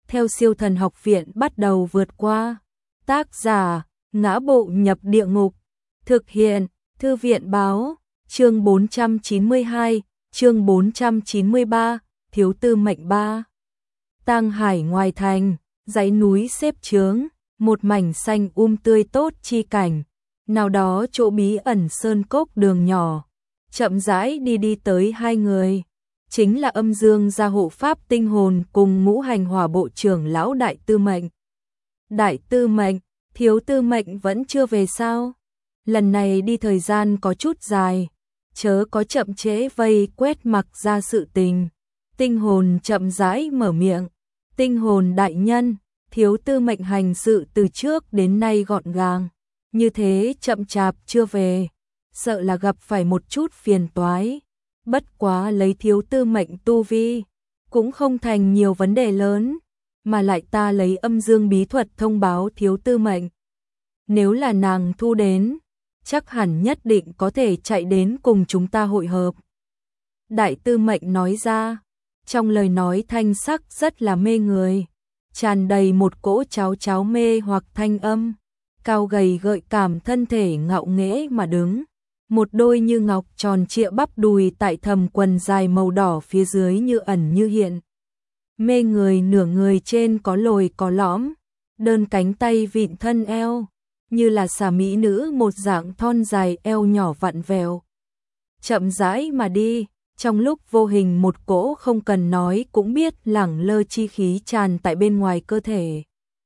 theo Siêu Thần Học Viện bắt đầu vượt qua. Tác giả: Ngã Bộ Nhập Địa Ngục. Thực hiện: Thư viện báo. Chương 492, chương 493, Thiếu Tư Mệnh 3. Tang Hải ngoài thành, dãy núi xếp chướng, một mảnh xanh tươi tốt chi cảnh. Nào đó chỗ bí ẩn sơn cốc đường nhỏ, chậm rãi đi tới hai người. Chính là Âm Dương gia hộ pháp Tinh Hồn cùng Ngũ Hành Hỏa bộ trưởng lão Đại Tư Mệnh. Đại Tư Mệnh, Thiếu Tư Mệnh vẫn chưa về sao? Lần này đi thời gian có chút dài, chớ có chậm trễ vây quét Mặc ra sự tình. Tinh Hồn chậm rãi mở miệng. Tinh Hồn đại nhân, Thiếu Tư Mệnh hành sự từ trước đến nay gọn gàng, như thế chậm chạp chưa về, sợ là gặp phải một chút phiền toái. Bất quá lấy Thiếu Tư Mệnh tu vi, cũng không thành nhiều vấn đề lớn, mà lại ta lấy âm dương bí thuật thông báo Thiếu Tư Mệnh. Nếu là nàng thu đến, chắc hẳn nhất định có thể chạy đến cùng chúng ta hội hợp. Đại Tư Mệnh nói ra, trong lời nói thanh sắc rất là mê người, tràn đầy một cỗ cháo mê hoặc thanh âm. Cao gầy gợi cảm thân thể ngạo nghễ mà đứng, một đôi như ngọc tròn trịa bắp đùi tại thầm quần dài màu đỏ phía dưới như ẩn như hiện. Mê người nửa người trên có lồi có lõm, đơn cánh tay vịn thân eo, như là xà mỹ nữ một dạng thon dài eo nhỏ vặn vẹo. Chậm rãi mà đi, trong lúc vô hình một cỗ không cần nói cũng biết lẳng lơ chi khí tràn tại bên ngoài cơ thể.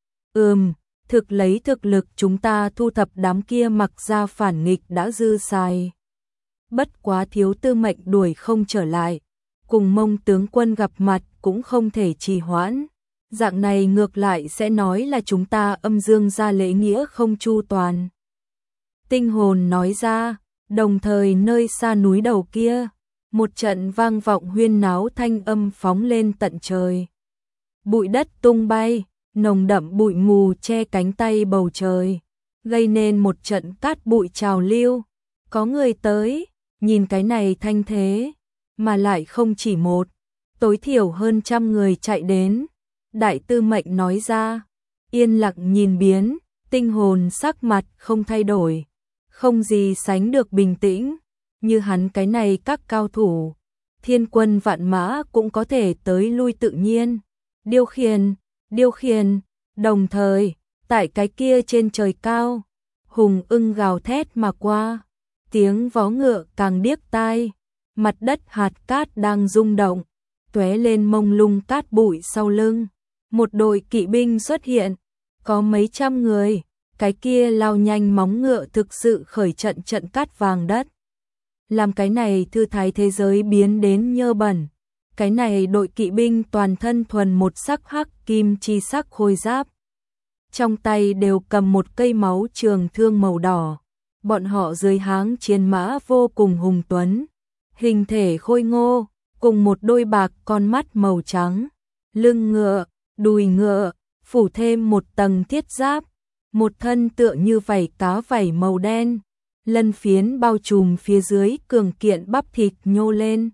Thực lấy thực lực chúng ta thu thập đám kia Mặc ra phản nghịch đã dư xài. Bất quá Thiếu Tư Mệnh đuổi không trở lại, cùng Mông tướng quân gặp mặt cũng không thể trì hoãn. Dạng này ngược lại sẽ nói là chúng ta Âm Dương gia lễ nghĩa không chu toàn. Tinh Hồn nói ra, đồng thời nơi xa núi đầu kia, một trận vang vọng huyên náo thanh âm phóng lên tận trời. Bụi đất tung bay, nồng đậm bụi mù che cánh tay bầu trời, gây nên một trận cát bụi trào lưu. Có người tới, nhìn cái này thanh thế, mà lại không chỉ một, tối thiểu hơn 100 người chạy đến. Đại Tư Mệnh nói ra, yên lặng nhìn biến, Tinh Hồn sắc mặt không thay đổi, không gì sánh được bình tĩnh. Như hắn cái này các cao thủ, thiên quân vạn mã cũng có thể tới lui tự nhiên. Điều khiển, đồng thời, tại cái kia trên trời cao, hùng ưng gào thét mà qua, tiếng vó ngựa càng điếc tai, mặt đất hạt cát đang rung động, tóe lên mông lung cát bụi sau lưng. Một đội kỵ binh xuất hiện, có mấy trăm người, cái kia lao nhanh móng ngựa thực sự khởi trận cát vàng đất. Làm cái này thư thái thế giới biến đến nhơ bẩn. Cái này đội kỵ binh toàn thân thuần một sắc hắc kim chi sắc khôi giáp. Trong tay đều cầm một cây máu trường thương màu đỏ. Bọn họ dưới háng chiến mã vô cùng hùng tuấn. Hình thể khôi ngô, cùng một đôi bạc con mắt màu trắng. Lưng ngựa, đùi ngựa, phủ thêm một tầng thiết giáp. Một thân tựa như vảy cá vảy màu đen. Lân phiến bao trùm phía dưới cường kiện bắp thịt nhô lên.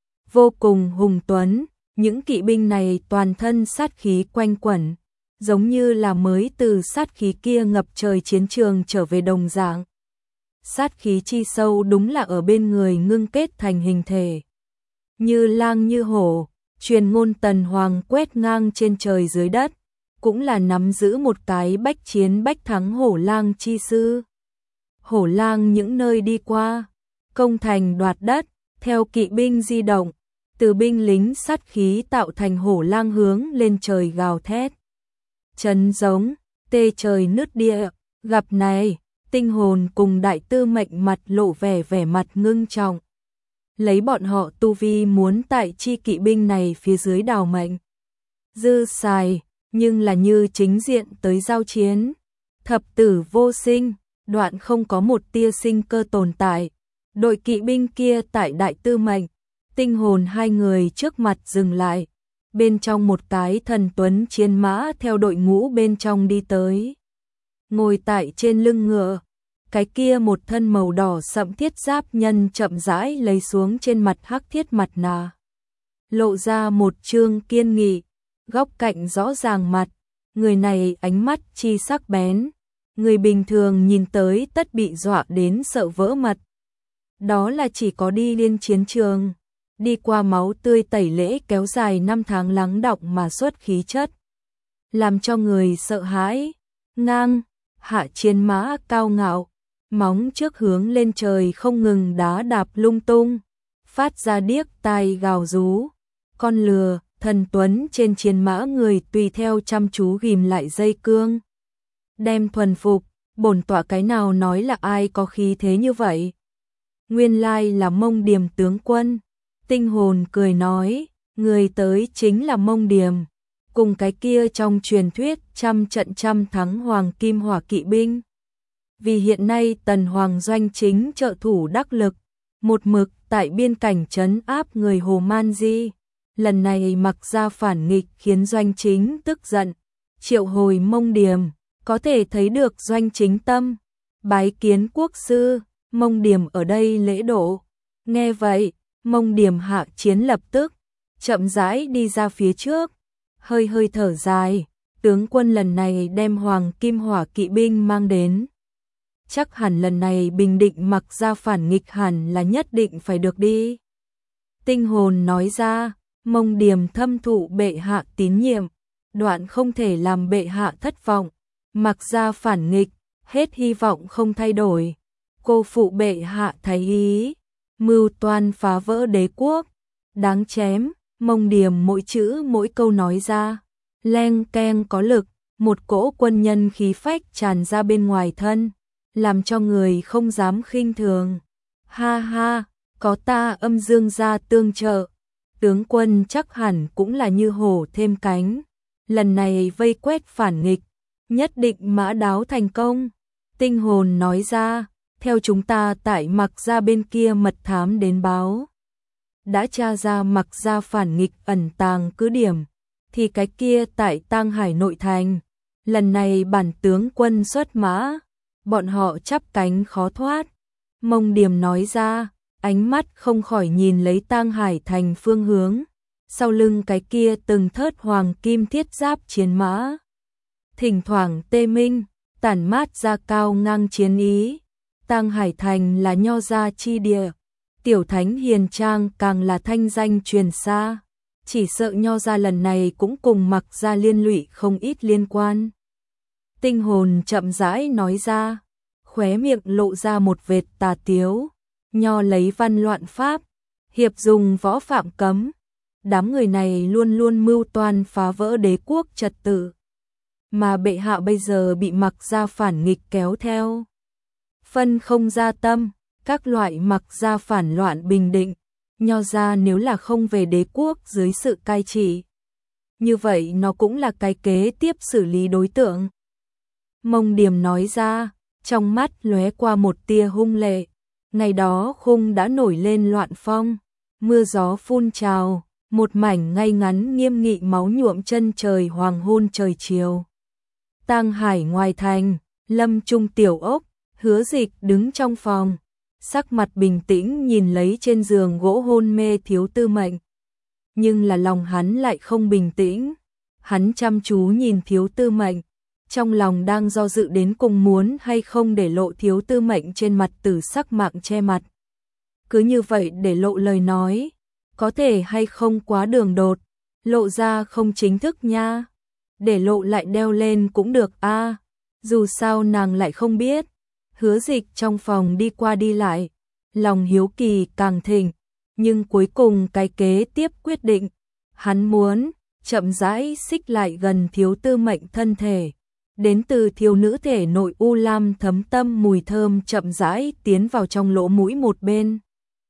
Vô cùng hùng tuấn, những kỵ binh này toàn thân sát khí quanh quẩn, giống như là mới từ sát khí kia ngập trời chiến trường trở về đồng dạng. Sát khí chi sâu đúng là ở bên người ngưng kết thành hình thể. Như lang như hổ, truyền ngôn Tần Hoàng quét ngang trên trời dưới đất, cũng là nắm giữ một cái bách chiến bách thắng hổ lang chi sư. Hổ lang những nơi đi qua, công thành đoạt đất, theo kỵ binh di động, từ binh lính sát khí tạo thành hổ lang hướng lên trời gào thét. Chấn giống, tê trời nứt địa, gặp này, Tinh Hồn cùng Đại Tư Mệnh mặt lộ vẻ mặt ngưng trọng. Lấy bọn họ tu vi muốn tại chi kỵ binh này phía dưới đào mệnh. Dư xài, nhưng là như chính diện tới giao chiến. Thập tử vô sinh, đoạn không có một tia sinh cơ tồn tại. Đội kỵ binh kia tại Đại Tư Mệnh, Tinh Hồn hai người trước mặt dừng lại. Bên trong một cái thần tuấn chiến mã theo đội ngũ bên trong đi tới. Ngồi tại trên lưng ngựa, cái kia một thân màu đỏ sẫm thiết giáp nhân chậm rãi lấy xuống trên mặt hắc thiết mặt nạ. Lộ ra một trương kiên nghị, góc cạnh rõ ràng mặt, người này ánh mắt chi sắc bén, người bình thường nhìn tới tất bị dọa đến sợ vỡ mật. Đó là chỉ có đi lên chiến trường, đi qua máu tươi tẩy lễ kéo dài 5 tháng lắng đọng mà xuất khí chất, làm cho người sợ hãi. Ngang, hạ chiến mã cao ngạo, móng trước hướng lên trời không ngừng đá đạp lung tung, phát ra điếc tai gào rú. Con lừa, thần tuấn trên chiến mã người tùy theo chăm chú ghim lại dây cương. Đem thuần phục, bổn tọa cái nào nói là ai có khí thế như vậy? Nguyên lai là Mông Điềm tướng quân. Tinh hồn cười nói, người tới chính là Mông Điềm, cùng cái kia trong truyền thuyết trăm trận trăm thắng Hoàng Kim Hỏa kỵ binh. Vì hiện nay Tần Hoàng doanh chính trợ thủ đắc lực, một mực tại biên cảnh trấn áp người Hồ Man Di. Lần này mặc ra phản nghịch khiến doanh chính tức giận, triệu hồi Mông Điềm, có thể thấy được doanh chính tâm. Bái kiến quốc sư. Mông Điềm ở đây lễ độ. Nghe vậy, Mông Điềm hạ chiến lập tức chậm rãi đi ra phía trước, hơi hơi thở dài, tướng quân lần này đem Hoàng Kim Hỏa kỵ binh mang đến. Chắc hẳn lần này bình định mặc ra phản nghịch hẳn là nhất định phải được đi. Tinh hồn nói ra, Mông Điềm thâm thụ bệ hạ tín nhiệm, đoạn không thể làm bệ hạ thất vọng, mặc ra phản nghịch, hết hy vọng không thay đổi. Cô phụ bệ hạ thái ý, mưu toan phá vỡ đế quốc, đáng chém. Mông Điềm mỗi chữ mỗi câu nói ra, leng keng có lực, một cỗ quân nhân khí phách tràn ra bên ngoài thân, làm cho người không dám khinh thường. Ha ha, có ta Âm Dương gia tương trợ, tướng quân chắc hẳn cũng là như hổ thêm cánh, lần này vây quét phản nghịch, nhất định mã đáo thành công. Tinh hồn nói ra, theo chúng ta tại mặc ra bên kia mật thám đến báo, đã tra ra mặc ra phản nghịch ẩn tàng cứ điểm, thì cái kia tại Tang Hải nội thành, lần này bản tướng quân xuất mã, bọn họ chắp cánh khó thoát. Mông Điềm nói ra, ánh mắt không khỏi nhìn lấy Tang Hải thành phương hướng, sau lưng cái kia từng thớt hoàng kim thiết giáp chiến mã, thỉnh thoảng tê minh, tản mát ra cao ngang chiến ý. Tang Hải thành là nho gia chi địa, tiểu thánh hiền trang càng là thanh danh truyền xa, chỉ sợ nho gia lần này cũng cùng mặc ra liên lụy không ít liên quan. Tinh hồn chậm rãi nói ra, khóe miệng lộ ra một vệt tà tiếu, nho lấy văn loạn pháp, hiệp dùng võ phạm cấm, đám người này luôn luôn mưu toan phá vỡ đế quốc trật tự, mà bệ hạ bây giờ bị mặc ra phản nghịch kéo theo, phân không ra tâm, các loại mặc ra phản loạn bình định, nho ra nếu là không về đế quốc dưới sự cai trị, như vậy nó cũng là cái kế tiếp xử lý đối tượng. Mông Điềm nói ra, trong mắt lóe qua một tia hung lệ, ngày đó khung đã nổi lên loạn phong, mưa gió phun trào, một mảnh ngay ngắn nghiêm nghị máu nhuộm chân trời hoàng hôn trời chiều. Tang Hải ngoài thành, Lâm Trung tiểu ốc, Hứa Dịch đứng trong phòng, sắc mặt bình tĩnh nhìn lấy trên giường gỗ hôn mê Thiếu Tư Mệnh. Nhưng là lòng hắn lại không bình tĩnh, hắn chăm chú nhìn Thiếu Tư Mệnh, trong lòng đang do dự đến cùng muốn hay không để lộ Thiếu Tư Mệnh trên mặt tử sắc mạng che mặt. Cứ như vậy để lộ lời nói, có thể hay không quá đường đột, lộ ra không chính thức nha, để lộ lại đeo lên cũng được a, dù sao nàng lại không biết. Hứa Dịch trong phòng đi qua đi lại, lòng hiếu kỳ càng thịnh, nhưng cuối cùng cái kế tiếp quyết định, hắn muốn chậm rãi xích lại gần Thiếu Tư Mệnh thân thể, đến từ thiếu nữ thể nội u lam thấm tâm mùi thơm chậm rãi tiến vào trong lỗ mũi một bên.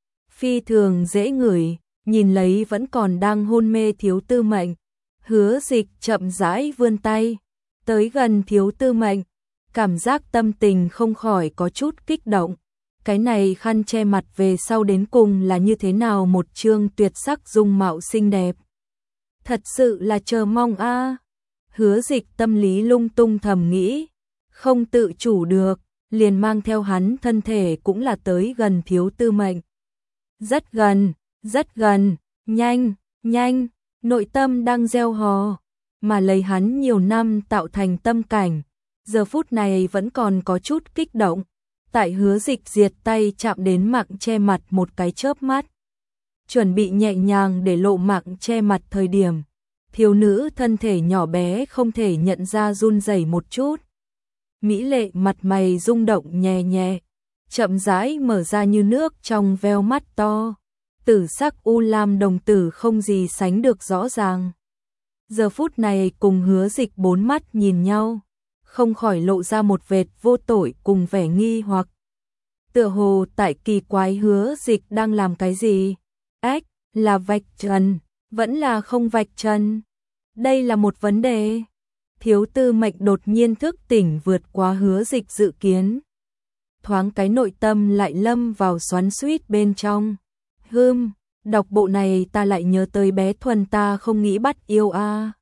Phi thường dễ ngửi, nhìn lấy vẫn còn đang hôn mê Thiếu Tư Mệnh, Hứa Dịch chậm rãi vươn tay, tới gần Thiếu Tư Mệnh, cảm giác tâm tình không khỏi có chút kích động. Cái này khăn che mặt về sau đến cùng là như thế nào một chương tuyệt sắc dung mạo xinh đẹp. Thật sự là chờ mong a. Hứa Dịch tâm lý lung tung thầm nghĩ, không tự chủ được, liền mang theo hắn thân thể cũng là tới gần Thiếu Tư Mệnh. Rất gần, nhanh, nội tâm đang gieo hò, mà lấy hắn nhiều năm tạo thành tâm cảnh, giờ phút này vẫn còn có chút kích động. Tại Hứa Dịch diệt tay chạm đến mạng che mặt một cái chớp mắt, chuẩn bị nhẹ nhàng để lộ mạng che mặt thời điểm, thiếu nữ thân thể nhỏ bé không thể nhận ra run rẩy một chút. Mỹ lệ mặt mày rung động nhẹ nhẹ, chậm rãi mở ra như nước trong veo mắt to, tử sắc u lam đồng tử không gì sánh được rõ ràng. Giờ phút này cùng Hứa Dịch bốn mắt nhìn nhau, không khỏi lộ ra một vệt vô tội cùng vẻ nghi hoặc. Tựa hồ tại kỳ quái Hứa Dịch đang làm cái gì? Ách, là vạch trần, vẫn là không vạch trần? Đây là một vấn đề. Thiếu Tư Mệnh đột nhiên thức tỉnh vượt qua Hứa Dịch dự kiến. Thoáng cái nội tâm lại lâm vào xoắn xuýt bên trong. Đọc bộ này ta lại nhớ tới bé Thuần ta không nghĩ bắt yêu a.